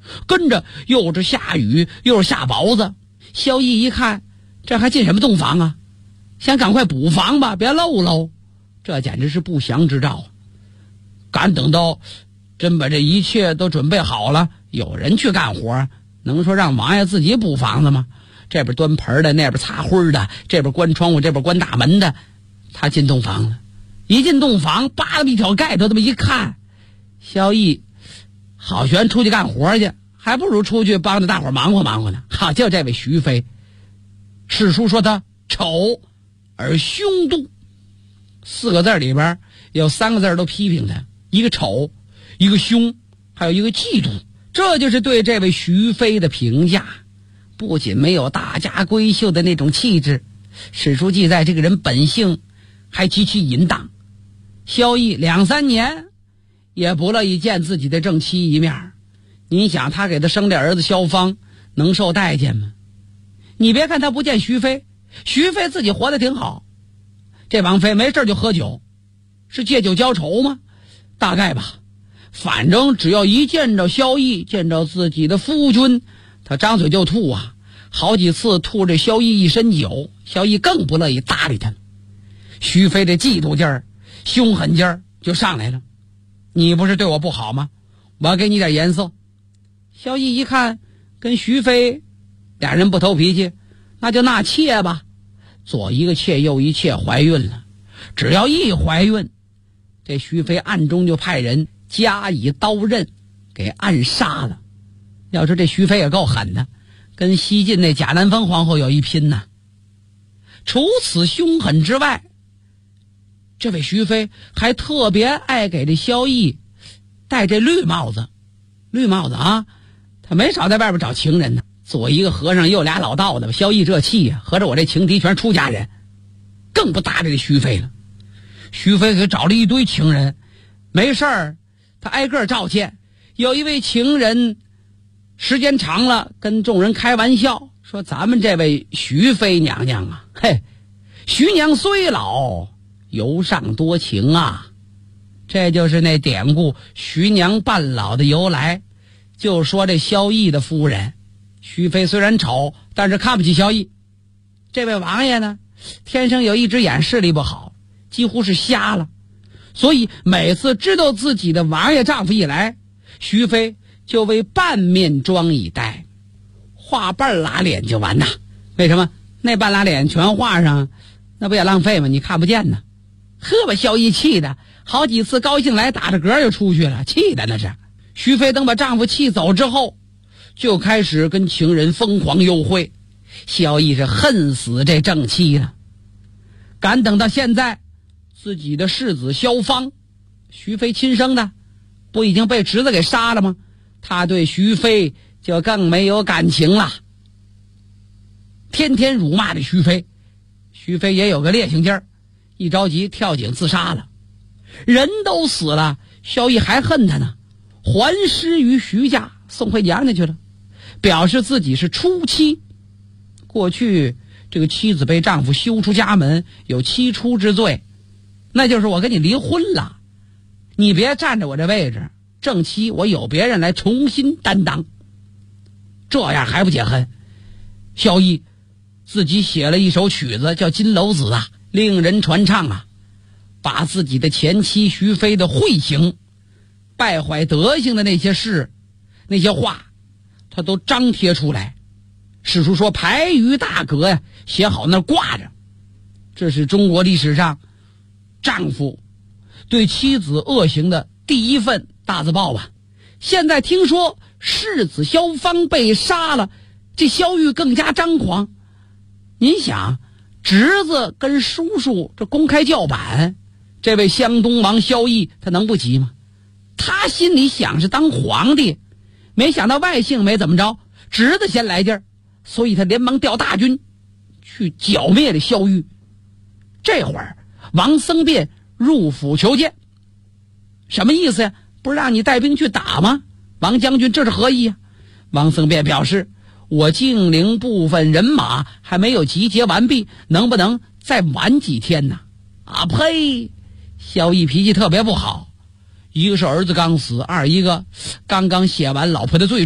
跟着又是下雨又是下雹子。萧绎一看，这还进什么洞房啊？想赶快补房吧，别漏喽。这简直是不祥之兆。赶等到真把这一切都准备好了，有人去干活，能说让王爷自己补房子吗？这边端盆的，那边擦灰的，这边关窗户，这边关大门的，他进洞房了。一进洞房，扒了一条盖头，这么一看，萧绎好悬出去干活去，还不如出去帮着大伙忙活忙活呢。好，就这位徐妃，史书说他丑而凶妒，4个字里边有3个字都批评他，一个丑，一个凶，还有一个嫉妒。这就是对这位徐妃的评价。不仅没有大家闺秀的那种气质，史书记载这个人本性还极其淫荡。萧绎2、3年也不乐意见自己的正妻一面。你想他给他生的儿子萧芳能受待见吗？你别看他不见徐妃，徐妃自己活得挺好。这王妃没事就喝酒，是借酒浇愁吗？大概吧。反正只要一见着萧绎，见着自己的夫君，他张嘴就吐啊，好几次吐这萧绎一身酒。萧绎更不乐意搭理他。徐妃这嫉妒劲儿、凶狠劲儿就上来了。你不是对我不好吗？我要给你点颜色。萧绎一看跟徐妃俩人不投脾气，那就纳妾吧。左一个妾右一妾，怀孕了。只要一怀孕，这徐妃暗中就派人加以刀刃给暗杀了。要说这徐妃也够狠的，跟西晋那贾南风皇后有一拼呐。除此凶狠之外，这位徐妃还特别爱给这萧绎戴这绿帽子。绿帽子啊，他没少在外边找情人呢。左一个和尚右俩老道的，萧绎这气呀，合着我这情敌全出家人，更不搭理这徐妃了。徐妃给找了一堆情人，没事儿他挨个照见。有一位情人时间长了跟众人开玩笑说，咱们这位徐妃娘娘啊，嘿，徐娘虽老犹尚多情啊。这就是那典故徐娘半老的由来。就说这萧绎的夫人徐妃虽然丑，但是看不起萧绎。这位王爷呢，天生有一只眼视力不好，几乎是瞎了。所以每次知道自己的王爷丈夫一来，徐妃就为半面妆以待，画半拉脸就完呐。为什么？那半拉脸全画上，那不也浪费吗？你看不见呢。呵，把萧绎气的好几次高兴来打着嗝就出去了，气的那是。徐妃等把丈夫气走之后，就开始跟情人疯狂幽会。萧绎是恨死这正妻了。敢等到现在，自己的世子萧芳，徐妃亲生的，不已经被侄子给杀了吗？他对徐妃就更没有感情了，天天辱骂这徐妃。徐妃也有个烈性劲儿，一着急跳井自杀了。人都死了，萧绎还恨他呢，还尸于徐家，送回娘家去了，表示自己是初妻。过去这个妻子被丈夫休出家门，有妻出之罪，那就是我跟你离婚了，你别占着我这位置，正妻我有别人来重新担当。这样还不解恨，萧绎自己写了一首曲子叫《金楼子》啊，令人传唱啊，把自己的前妻徐妃的秽行、败坏德行的那些事、那些话，他都张贴出来。史书说排于大阁呀，写好那挂着。这是中国历史上丈夫对妻子恶行的第一份大字报吧。现在听说世子萧芳被杀了，这萧绎更加张狂。您想，侄子跟叔叔这公开叫板，这位湘东王萧绎他能不急吗？他心里想是当皇帝，没想到外姓没怎么着，侄子先来劲儿，所以他连忙调大军去剿灭了萧绎。这会儿王僧辩入府求见，什么意思呀？不是让你带兵去打吗？王将军这是何意呀？王僧辩表示，我境陵部分人马还没有集结完毕，能不能再晚几天呢？啊呸！萧绎脾气特别不好，一个是儿子刚死，二一个刚刚写完老婆的罪状，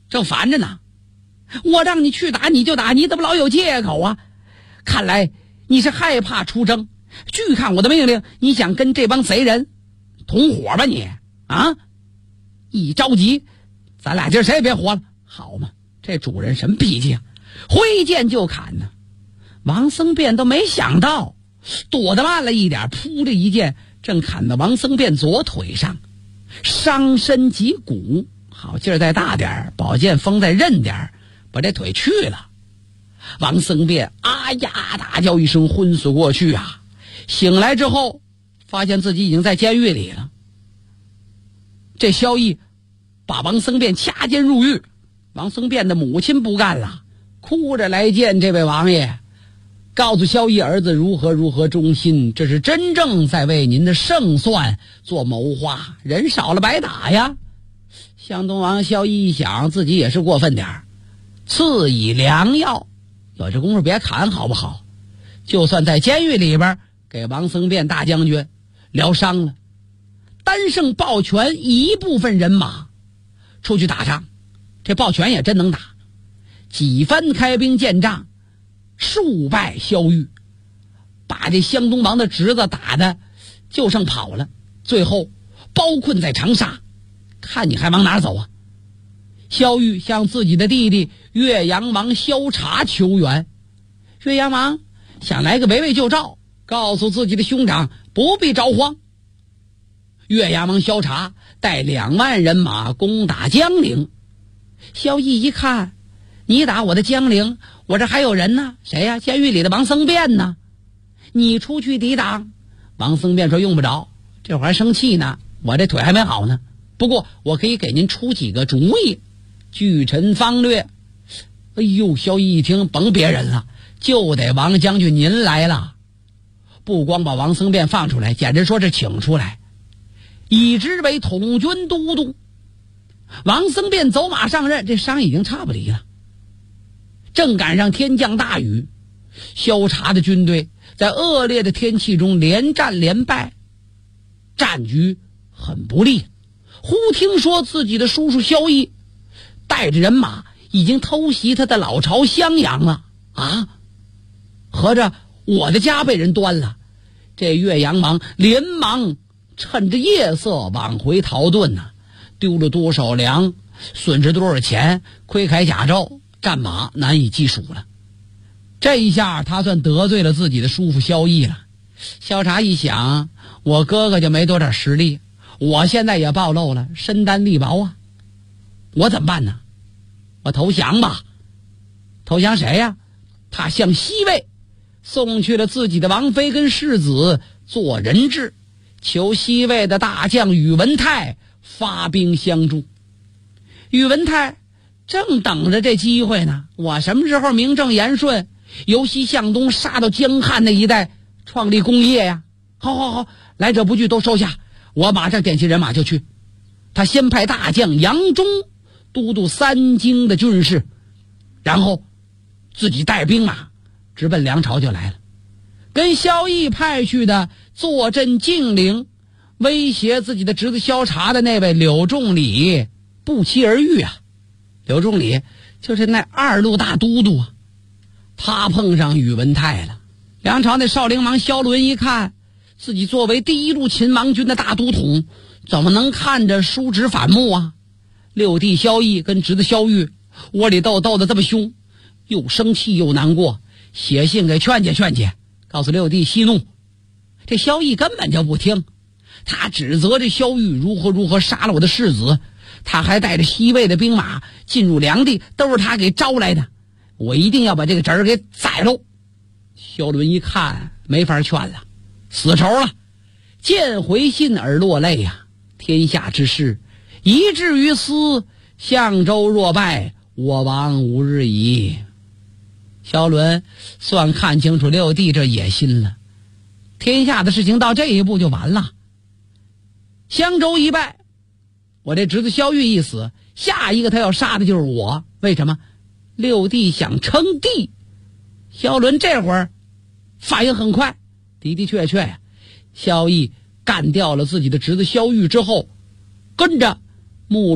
正烦着呢。我让你去打你就打，你怎么老有借口啊？看来你是害怕出征，拒看我的命令，你想跟这帮贼人同伙吧你啊？一着急，咱俩今儿谁也别活了，好嘛？这主人什么脾气啊？挥剑就砍呢。王僧辩都没想到，躲得慢了一点，扑的一剑正砍到王僧辩左腿上，伤身及骨，好劲儿再大点，宝剑锋再韧点，把这腿去了。王僧辩啊呀大叫一声，昏死过去啊！醒来之后，发现自己已经在监狱里了。这萧绎把王僧辩掐监入狱，王僧辩的母亲不干了，哭着来见这位王爷，告诉萧绎儿子如何忠心，这是真正在为您的胜算做谋划，人少了白打呀。湘东王萧绎一想，自己也是过分点，赐以良药，有这功夫别砍好不好？就算在监狱里边给王僧辩大将军疗伤了，单剩鲍全一部分人马出去打仗，这鲍全也真能打，几番开兵建仗，数败萧绎，把这湘东王的侄子打的就剩跑了，最后包困在长沙，看你还往哪走啊？萧绎向自己的弟弟岳阳王萧察求援，岳阳王想来个围魏救赵，告诉自己的兄长不必着慌。岳阳王萧察带2万人马攻打江陵，萧绎一看，你打我的江陵，我这还有人呢，谁呀？监狱里的王僧辩呢？你出去抵挡。王僧辩说用不着，这会儿还生气呢，我这腿还没好呢。不过我可以给您出几个主意，据臣方略。哎呦，萧绎一听，甭别人了，就得王将军您来了。不光把王僧辩放出来，简直说是请出来，以之为统军都督。王僧辩走马上任，这伤已经差不离了。正赶上天降大雨，萧察的军队在恶劣的天气中连战连败，战局很不利。忽听说自己的叔叔萧绎带着人马已经偷袭他的老巢襄阳了啊！合着我的家被人端了。这岳阳王连忙趁着夜色往回逃遁呢，丢了多少粮，损失多少钱，盔铠甲胄战马难以计数了。这一下他算得罪了自己的叔父萧绎了。萧察一想，我哥哥就没多少实力，我现在也暴露了，身单力薄啊，我怎么办呢？我投降吧。投降谁呀？他向西魏送去了自己的王妃跟世子做人质，求西魏的大将宇文泰发兵相助。宇文泰正等着这机会呢，我什么时候名正言顺由西向东杀到江汉那一带，创立功业呀？好，来者不拒都收下，我马上点齐人马就去。他先派大将杨忠都督3京的军事，然后自己带兵马直奔梁朝就来了，跟萧绎派去的坐镇晋陵威胁自己的侄子萧察的那位柳仲礼不期而遇啊。柳仲礼就是那2路大都督啊，他碰上宇文泰了。梁朝那少陵王萧伦一看，自己作为第1路秦王军的大都统，怎么能看着叔侄反目啊？六弟萧绎跟侄子萧玉窝里斗得这么凶，又生气又难过，写信给劝解，告诉六弟息怒。这萧绎根本就不听，他指责这萧玉如何杀了我的世子，他还带着西魏的兵马进入梁地，都是他给招来的，我一定要把这个侄儿给宰喽。萧伦一看没法劝了，死仇了，见回信而落泪呀。天下之事一至于斯，相州若败，我王无日矣。萧伦算看清楚六弟这野心了，天下的事情到这一步就完了。襄州一败，我这侄子萧玉一死，下一个他要杀的就是我。为什么？六弟想称帝。萧伦这会儿反应很快，的确呀，萧绎干掉了自己的侄子萧玉之后，跟着目标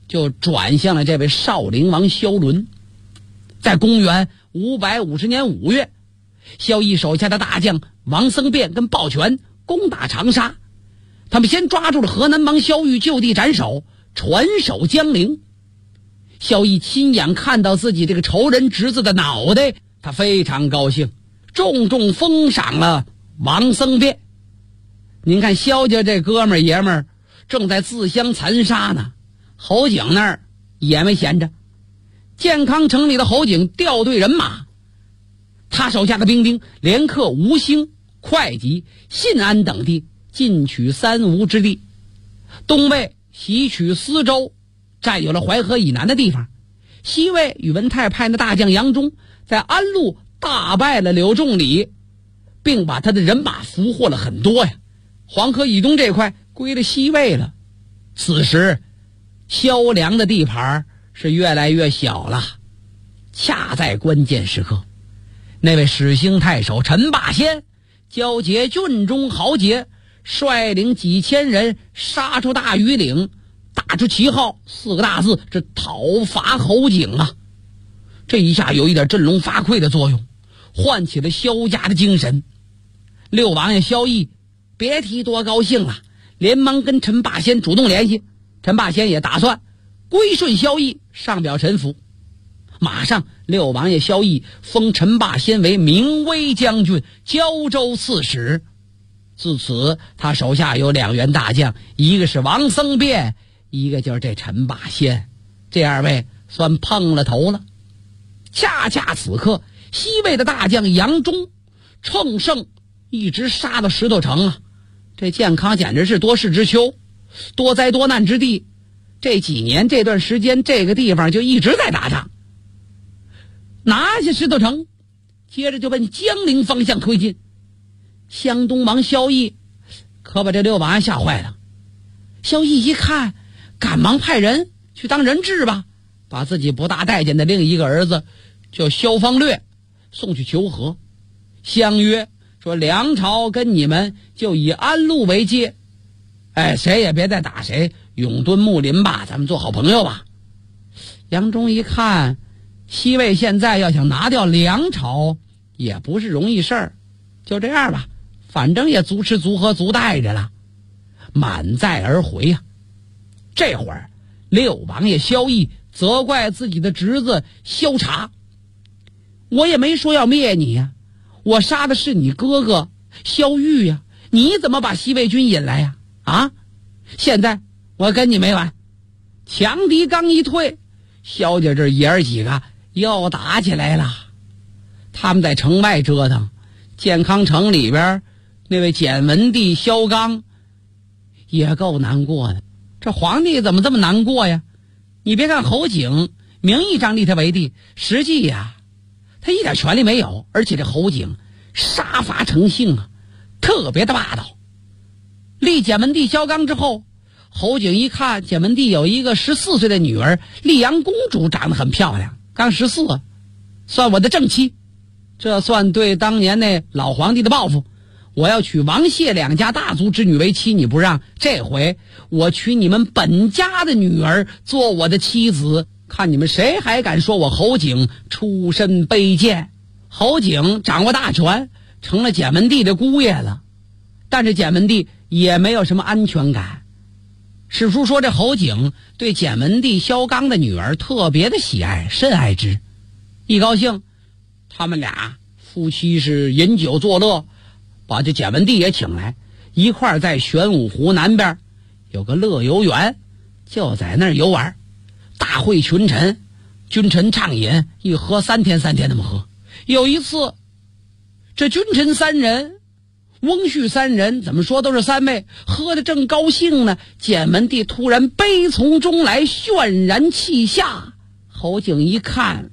就转向了这位少陵王萧伦。在公元550年5月，萧绎手下的大将王僧辩跟鲍全攻打长沙，他们先抓住了河南王萧玉，就地斩首，传首江陵。萧绎亲眼看到自己这个仇人侄子的脑袋，他非常高兴，重重封赏了王僧辩。您看萧家这哥们儿爷们儿正在自相残杀呢，侯景那儿也没闲着。建康城里的侯景调队人马，他手下的兵丁连克吴兴、会稽、信安等地，进取三吴之地，东魏袭取司州，占有了淮河以南的地方。西魏宇文泰派的大将杨忠在安陆大败了柳仲礼，并把他的人马俘获了很多呀。黄河以东这块归了西魏了。此时萧梁的地盘是越来越小了。恰在关键时刻，那位始兴太守陈霸先交结郡中豪杰，率领几千人杀出大庾岭，打出旗号4个大字，这讨伐侯景啊。这一下有一点振聋发聩的作用，唤起了萧家的精神。六王爷萧绎别提多高兴了，连忙跟陈霸先主动联系。陈霸先也打算归顺萧绎，上表陈府。马上六王爷萧绎封陈霸先为明威将军、胶州刺史。自此他手下有2员大将，一个是王僧辩，一个就是这陈霸先，这2位算碰了头了。恰恰此刻，西魏的大将杨忠乘胜一直杀到石头城啊！这建康简直是多事之秋，多灾多难之地。这几年这段时间，这个地方就一直在打仗。拿下石头城，接着就奔江陵方向推进。湘东王萧绎可把这6王爷吓坏了。萧绎一看，赶忙派人去当人质吧，把自己不大待见的另一个儿子叫萧方略送去求和，相约说梁朝跟你们就以安陆为界，谁也别再打谁，永敦睦邻吧，咱们做好朋友吧。杨忠一看，西魏现在要想拿掉梁朝也不是容易事儿，就这样吧，反正也足吃足喝足待着了，满载而回啊。这会儿6王爷萧绎责怪自己的侄子萧察，我也没说要灭你呀，我杀的是你哥哥萧玉呀，你怎么把西魏军引来呀？啊！现在我跟你没完。强敌刚一退，萧家这爷儿几个又打起来了。他们在城外折腾，建康城里边那位简文帝萧纲也够难过的。这皇帝怎么这么难过呀？你别看侯景名义上立他为帝，实际呀他一点权力没有，而且这侯景杀伐成性啊，特别的霸道。立简文帝萧纲之后，侯景一看简文帝有一个14岁的女儿溧阳公主，长得很漂亮，刚14，算我的正妻。这算对当年那老皇帝的报复。我要娶王谢2家大族之女为妻，你不让，这回我娶你们本家的女儿做我的妻子，看你们谁还敢说我侯景出身卑贱。侯景掌握大权，成了简文帝的姑爷了，但是简文帝也没有什么安全感。史书说这侯景对简文帝萧纲的女儿特别的喜爱，甚爱之。一高兴，他们俩夫妻是饮酒作乐，把这简文帝也请来，一块儿在玄武湖南边有个乐游园，就在那儿游玩，大会群臣，君臣畅饮，一喝3天3天那么喝。有一次，这君臣3人，翁婿3人，怎么说都是3位，喝得正高兴呢，简文帝突然悲从中来，泫然泣下。侯景一看，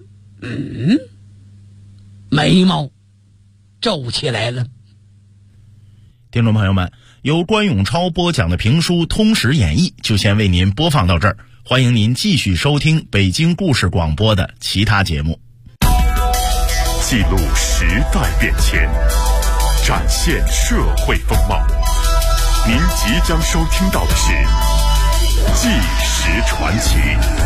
眉毛皱起来了。 听众朋友们，由关永超播讲的评书《通史演义》就先为您播放到这儿，欢迎您继续收听北京故事广播的其他节目。 记录时代变迁，展现社会风貌。您即将收听到的是纪实传奇。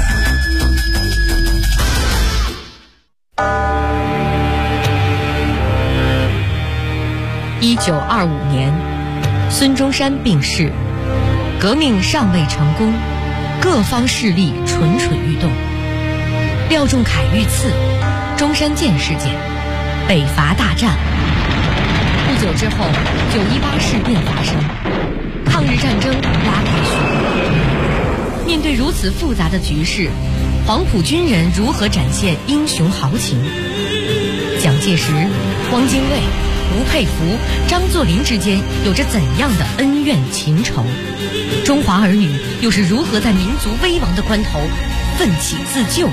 1925年，孙中山病逝，革命尚未成功，各方势力蠢蠢欲动。廖仲恺遇刺，中山舰事件，北伐大战。不久之后，918事变发生，抗日战争拉开序幕。面对如此复杂的局势，黄埔军人如何展现英雄豪情？蒋介石、汪精卫、吴佩孚、张作霖之间有着怎样的恩怨情仇？中华儿女又是如何在民族危亡的关头奋起自救的？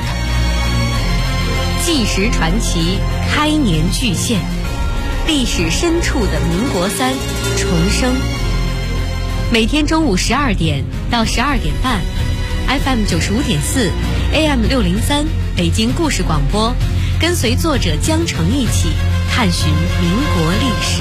纪实传奇开年巨献，历史深处的民国3重生。每天中午12点到12点半 ，FM 95.4 AM 603北京故事广播，跟随作者江城一起探寻民国历史。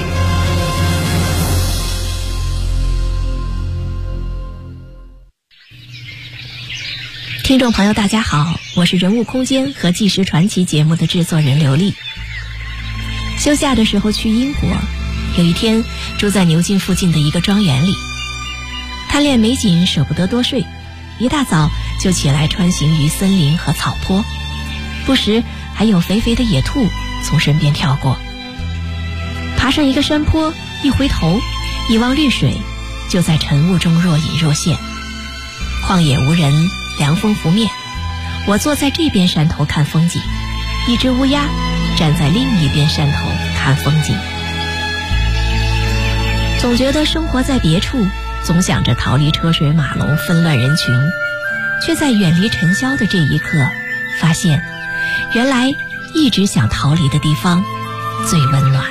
听众朋友大家好，我是人物空间和纪实传奇节目的制作人刘丽。休假的时候去英国，有一天住在牛津附近的一个庄园里，贪恋美景舍不得多睡，一大早就起来穿行于森林和草坡，不时还有肥肥的野兔从身边跳过。爬上一个山坡，一回头一望绿水，就在晨雾中若隐若现。旷野无人，凉风拂面，我坐在这边山头看风景，一只乌鸦站在另一边山头看风景。总觉得生活在别处，总想着逃离车水马龙纷乱人群，却在远离尘嚣的这一刻，发现原来一直想逃离的地方最温暖。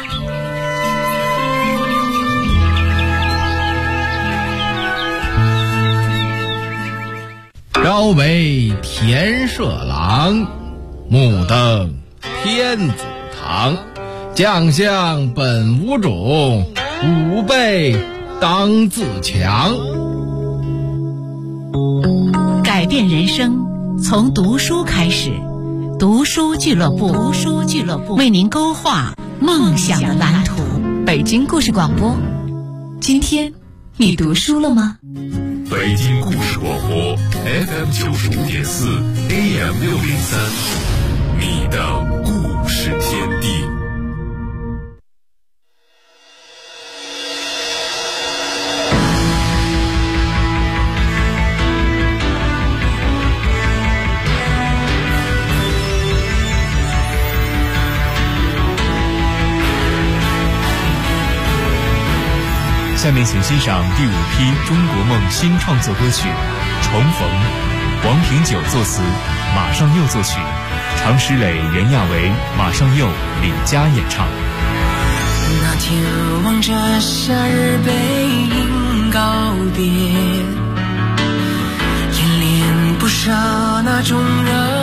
朝为田舍郎，暮登天子堂。将相本无种，吾辈当自强。 改变人生从读书开始，读书俱乐部为您勾画梦想的蓝图。 北京故事广播，今天你读书了吗？ 北京故事广播 FM 95.4 AM 603，你的故事天地。 下面请欣赏第5批中国梦新创作歌曲《重逢》，王平久作词，马上佑作曲，常石磊、袁娅维、马上佑、李佳演唱。 那天望着夏日背影告别，演练不舍那种热